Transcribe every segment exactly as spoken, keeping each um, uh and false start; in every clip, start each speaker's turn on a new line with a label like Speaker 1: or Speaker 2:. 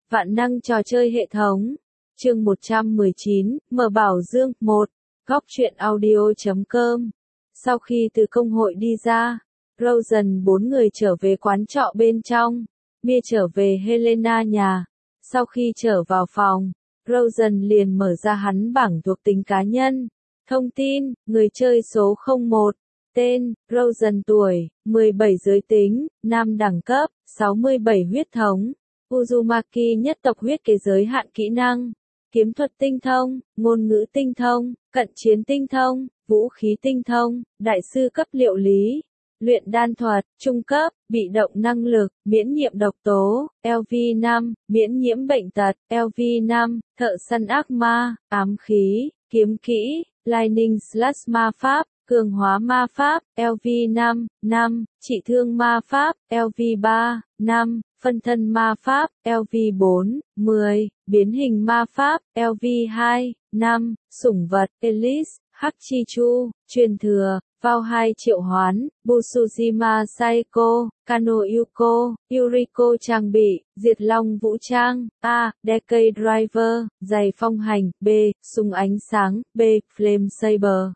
Speaker 1: Vạn năng trò chơi hệ thống. Chương một trăm mười chín, Mở Bảo Dương, một. Góc truyện audio chấm com. Sau khi từ công hội đi ra, Rosen bốn người trở về quán trọ bên trong. Mia trở về Helena nhà. Sau khi trở vào phòng, Rosen liền mở ra hắn bảng thuộc tính cá nhân. Thông tin, người chơi số không một. Tên, Rosen tuổi, mười bảy giới tính, nam đẳng cấp, sáu mươi bảy huyết thống. Uzumaki nhất tộc huyết kế giới hạn kỹ năng. Kiếm thuật tinh thông, ngôn ngữ tinh thông, cận chiến tinh thông, vũ khí tinh thông, đại sư cấp liệu lý. Luyện đan thuật, trung cấp, bị động năng lực, miễn nhiễm độc tố, L V năm, miễn nhiễm bệnh tật, L V năm, thợ săn ác ma, ám khí, kiếm kỹ, lightning slash ma pháp, cường hóa ma pháp, L V năm, năm, trị thương ma pháp, L V ba, năm, phân thân ma pháp, L V bốn, mười, biến hình ma pháp, L V hai, năm, sủng vật, Elise, Hắc Chi Chu, truyền thừa, vào hai triệu hoán, Busujima Saiko, Kano Yuko, Yuriko trang bị, Diệt Long vũ trang, A, Decade Driver, giày phong hành, B, súng ánh sáng, B, Flame Saber.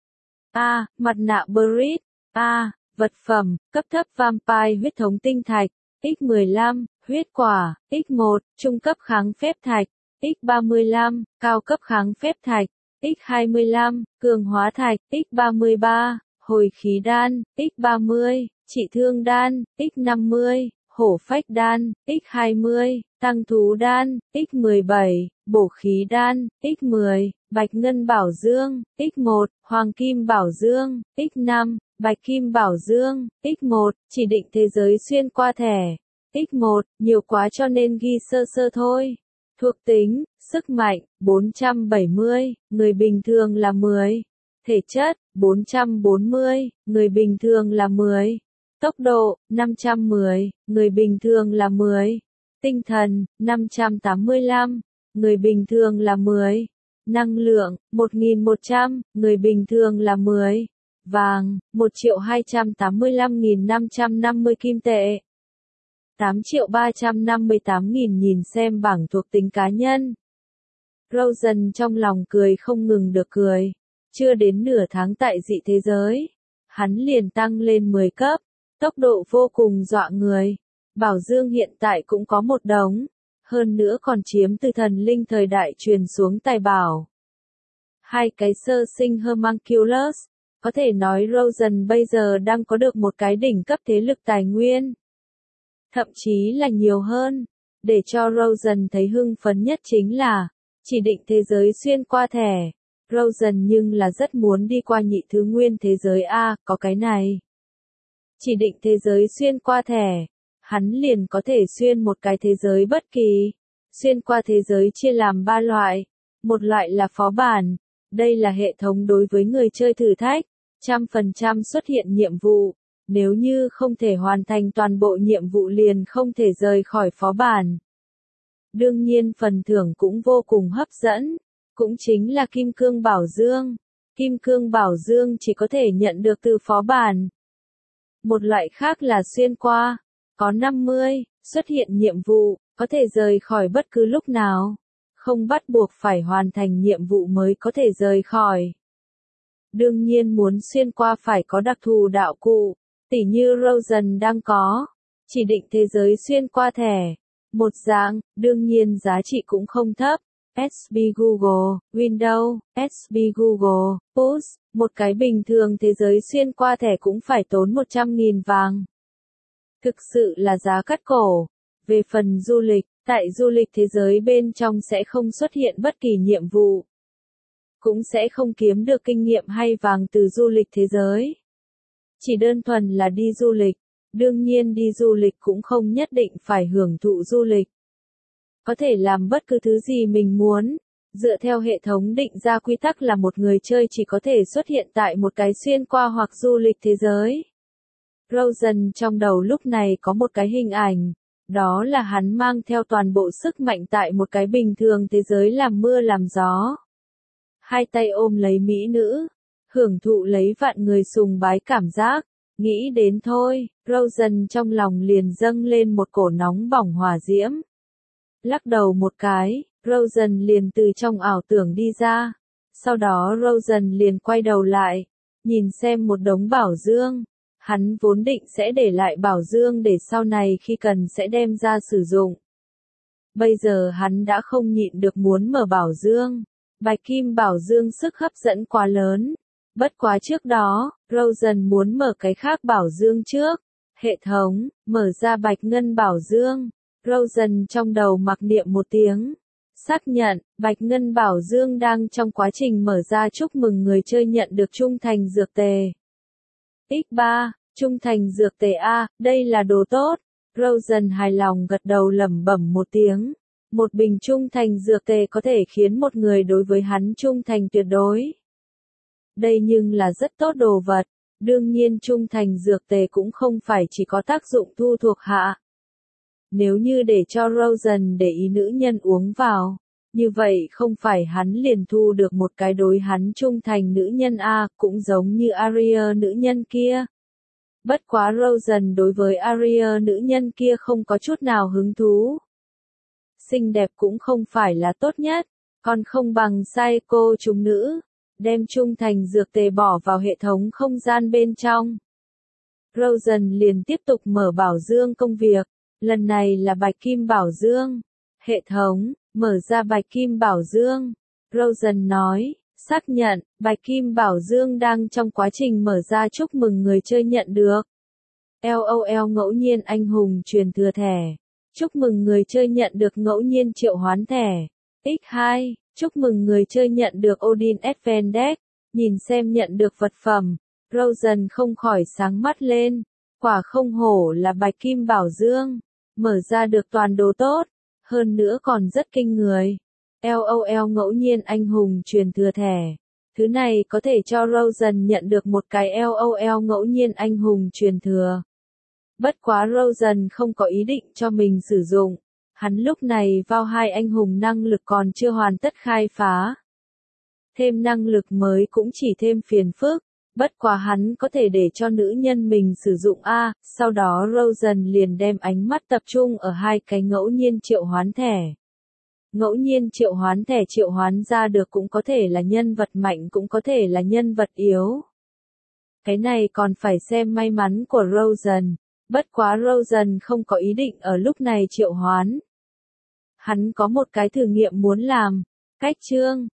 Speaker 1: A, mặt nạ Brit, A, vật phẩm, cấp thấp Vampire huyết thống tinh thạch, X mười lăm, huyết quả, X một, trung cấp kháng phép thạch, X ba mươi lăm, cao cấp kháng phép thạch, X hai mươi lăm, cường hóa thạch, X ba mươi ba, hồi khí đan, X ba mươi, trị thương đan, X năm mươi, hổ phách đan, X hai mươi, tăng thú đan, X mười bảy, bổ khí đan, X mười, bạch ngân bảo dương, X một, hoàng kim bảo dương, X năm, bạch kim bảo dương, X một, chỉ định thế giới xuyên qua thẻ, X một, nhiều quá cho nên ghi sơ sơ thôi. Thuộc tính, sức mạnh, bốn trăm bảy mươi, người bình thường là mười. Thể chất, bốn trăm bốn mươi, người bình thường là mười. Tốc độ, năm trăm mười, người bình thường là mười. Tinh thần, năm trăm tám mươi lăm, người bình thường là mười. Năng lượng, một nghìn một trăm, người bình thường là mười. Vàng, một triệu hai trăm tám mươi lăm nghìn năm trăm năm mươi kim tệ. tám triệu ba trăm năm mươi tám nghìn nhìn xem bảng thuộc tính cá nhân. Rosen trong lòng cười không ngừng được cười. Chưa đến nửa tháng tại dị thế giới, hắn liền tăng lên mười cấp, tốc độ vô cùng dọa người. Bảo dương hiện tại cũng có một đống, hơn nữa còn chiếm từ thần linh thời đại truyền xuống tài bảo. Hai cái sơ sinh Homunculus, có thể nói Rosen bây giờ đang có được một cái đỉnh cấp thế lực tài nguyên. Thậm chí là nhiều hơn. Để cho Rosen thấy hưng phấn nhất chính là, chỉ định thế giới xuyên qua thẻ. Rosen nhưng là rất muốn đi qua nhị thứ nguyên thế giới A, có cái này. Chỉ định thế giới xuyên qua thẻ. Hắn liền có thể xuyên một cái thế giới bất kỳ. Xuyên qua thế giới chia làm ba loại. Một loại là phó bản. Đây là hệ thống đối với người chơi thử thách. Trăm phần trăm xuất hiện nhiệm vụ. Nếu như không thể hoàn thành toàn bộ nhiệm vụ liền không thể rời khỏi phó bản. Đương nhiên phần thưởng cũng vô cùng hấp dẫn. Cũng chính là Kim Cương Bảo Dương. Kim Cương Bảo Dương chỉ có thể nhận được từ phó bản. Một loại khác là xuyên qua. Có năm mươi, xuất hiện nhiệm vụ, có thể rời khỏi bất cứ lúc nào. Không bắt buộc phải hoàn thành nhiệm vụ mới có thể rời khỏi. Đương nhiên muốn xuyên qua phải có đặc thù đạo cụ. Tỉ như Rosen đang có. Chỉ định thế giới xuyên qua thẻ. Một dạng, đương nhiên giá trị cũng không thấp. ét bê Google, Windows, ét bê Google, Push, một cái bình thường thế giới xuyên qua thẻ cũng phải tốn một trăm nghìn vàng. Thực sự là giá cắt cổ. Về phần du lịch, tại du lịch thế giới bên trong sẽ không xuất hiện bất kỳ nhiệm vụ. Cũng sẽ không kiếm được kinh nghiệm hay vàng từ du lịch thế giới. Chỉ đơn thuần là đi du lịch. Đương nhiên đi du lịch cũng không nhất định phải hưởng thụ du lịch. Có thể làm bất cứ thứ gì mình muốn. Dựa theo hệ thống định ra quy tắc là một người chơi chỉ có thể xuất hiện tại một cái xuyên qua hoặc du lịch thế giới. Rosen trong đầu lúc này có một cái hình ảnh. Đó là hắn mang theo toàn bộ sức mạnh tại một cái bình thường thế giới làm mưa làm gió. Hai tay ôm lấy mỹ nữ. Hưởng thụ lấy vạn người sùng bái cảm giác. Nghĩ đến thôi, Rosen trong lòng liền dâng lên một cổ nóng bỏng hỏa diễm. Lắc đầu một cái, Rosen liền từ trong ảo tưởng đi ra. Sau đó Rosen liền quay đầu lại, nhìn xem một đống bảo dương. Hắn vốn định sẽ để lại bảo dương để sau này khi cần sẽ đem ra sử dụng. Bây giờ hắn đã không nhịn được muốn mở bảo dương. Bạch kim bảo dương sức hấp dẫn quá lớn. Bất quá trước đó, Rosen muốn mở cái khác bảo dương trước. Hệ thống, mở ra bạch ngân bảo dương. Rosen trong đầu mặc niệm một tiếng. Xác nhận, bạch ngân bảo dương đang trong quá trình mở ra, chúc mừng người chơi nhận được trung thành dược tề. nhân ba, trung thành dược tề A, đây là đồ tốt. Rosen hài lòng gật đầu lẩm bẩm một tiếng. Một bình trung thành dược tề có thể khiến một người đối với hắn trung thành tuyệt đối. Đây nhưng là rất tốt đồ vật. Đương nhiên trung thành dược tề cũng không phải chỉ có tác dụng thu thuộc hạ. Nếu như để cho Rosen để ý nữ nhân uống vào, như vậy không phải hắn liền thu được một cái đối hắn trung thành nữ nhân A, cũng giống như Arya nữ nhân kia. Bất quá Rosen đối với Arya nữ nhân kia không có chút nào hứng thú. Xinh đẹp cũng không phải là tốt nhất, còn không bằng sai cô chúng nữ, đem trung thành dược tề bỏ vào hệ thống không gian bên trong. Rosen liền tiếp tục mở bảo dương công việc, lần này là bạch kim bảo dương. Hệ thống, mở ra bạch kim bảo dương. Rosen nói, xác nhận, bạch kim bảo dương đang trong quá trình mở ra, chúc mừng người chơi nhận được. LOL ngẫu nhiên anh hùng truyền thừa thẻ. Chúc mừng người chơi nhận được ngẫu nhiên triệu hoán thẻ. nhân hai, chúc mừng người chơi nhận được Odin Advent Deck. Nhìn xem nhận được vật phẩm, Rosen không khỏi sáng mắt lên. Quả không hổ là bạch kim bảo dương. Mở ra được toàn đồ tốt, hơn nữa còn rất kinh người. LOL ngẫu nhiên anh hùng truyền thừa thẻ. Thứ này có thể cho Rosen nhận được một cái LOL ngẫu nhiên anh hùng truyền thừa. Bất quá Rosen không có ý định cho mình sử dụng. Hắn lúc này vào hai anh hùng năng lực còn chưa hoàn tất khai phá. Thêm năng lực mới cũng chỉ thêm phiền phức. Bất quá hắn có thể để cho nữ nhân mình sử dụng A, sau đó Rosen liền đem ánh mắt tập trung ở hai cái ngẫu nhiên triệu hoán thẻ. Ngẫu nhiên triệu hoán thẻ triệu hoán ra được cũng có thể là nhân vật mạnh cũng có thể là nhân vật yếu. Cái này còn phải xem may mắn của Rosen. Bất quá Rosen không có ý định ở lúc này triệu hoán. Hắn có một cái thử nghiệm muốn làm. Cách chương